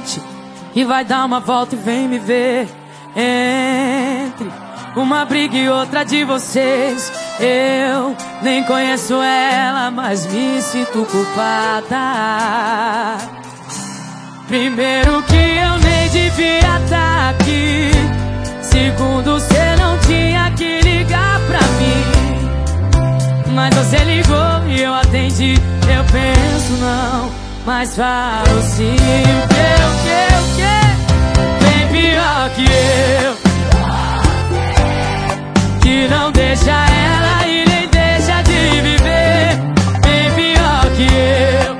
frente e vai dar uma volta e vem me ver. Entre uma briga e outra de vocês, eu nem conheço ela, mas me sinto culpada. Primeiro que eu nem devia estar aqui. Segundo, cê não tinha que ligar pra mim, mas você ligou e eu atendi. Eu penso não, mas falo sim. O que? Bem pior que eu, que não deixa ela e nem deixa de viver. Bem pior que eu,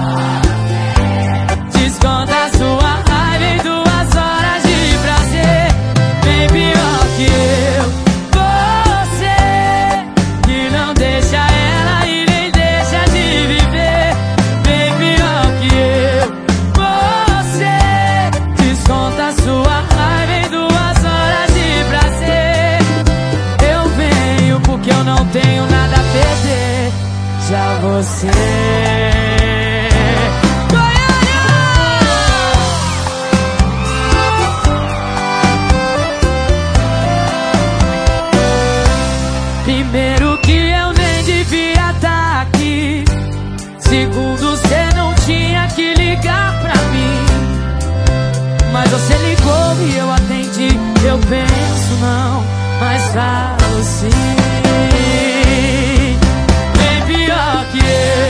desconta sua raiva em 2 horas de prazer. Bem pior que eu, você que não deixa ela e nem deixa de viver. Bem pior que eu, você desconta sua raiva em 2 horas de prazer. Eu venho porque eu não tenho nada a perder. Já você primeiro que eu nem devia estar aqui. Segundo, cê não tinha que ligar pra mim, mas você ligou e eu atendi. Eu penso não, mas falo sim. Bem pior que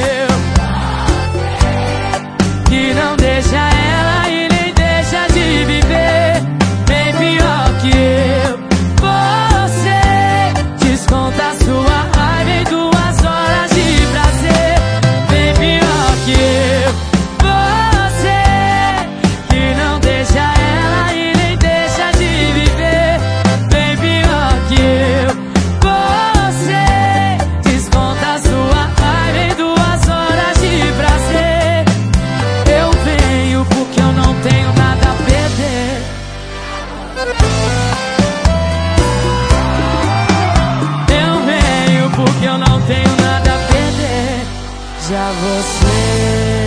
eu, que não deixa ela e nem deixa de viver. Bem pior que eu, você desconta sua raiva em 2 horas de prazer. Bem pior que eu, você que não deixa ela e nem deixa de viver. Bem pior que eu, você desconta sua raiva em 2 horas de prazer. Eu venho porque eu não tenho nada a perder. Porque eu não tenho nada a perder. Já você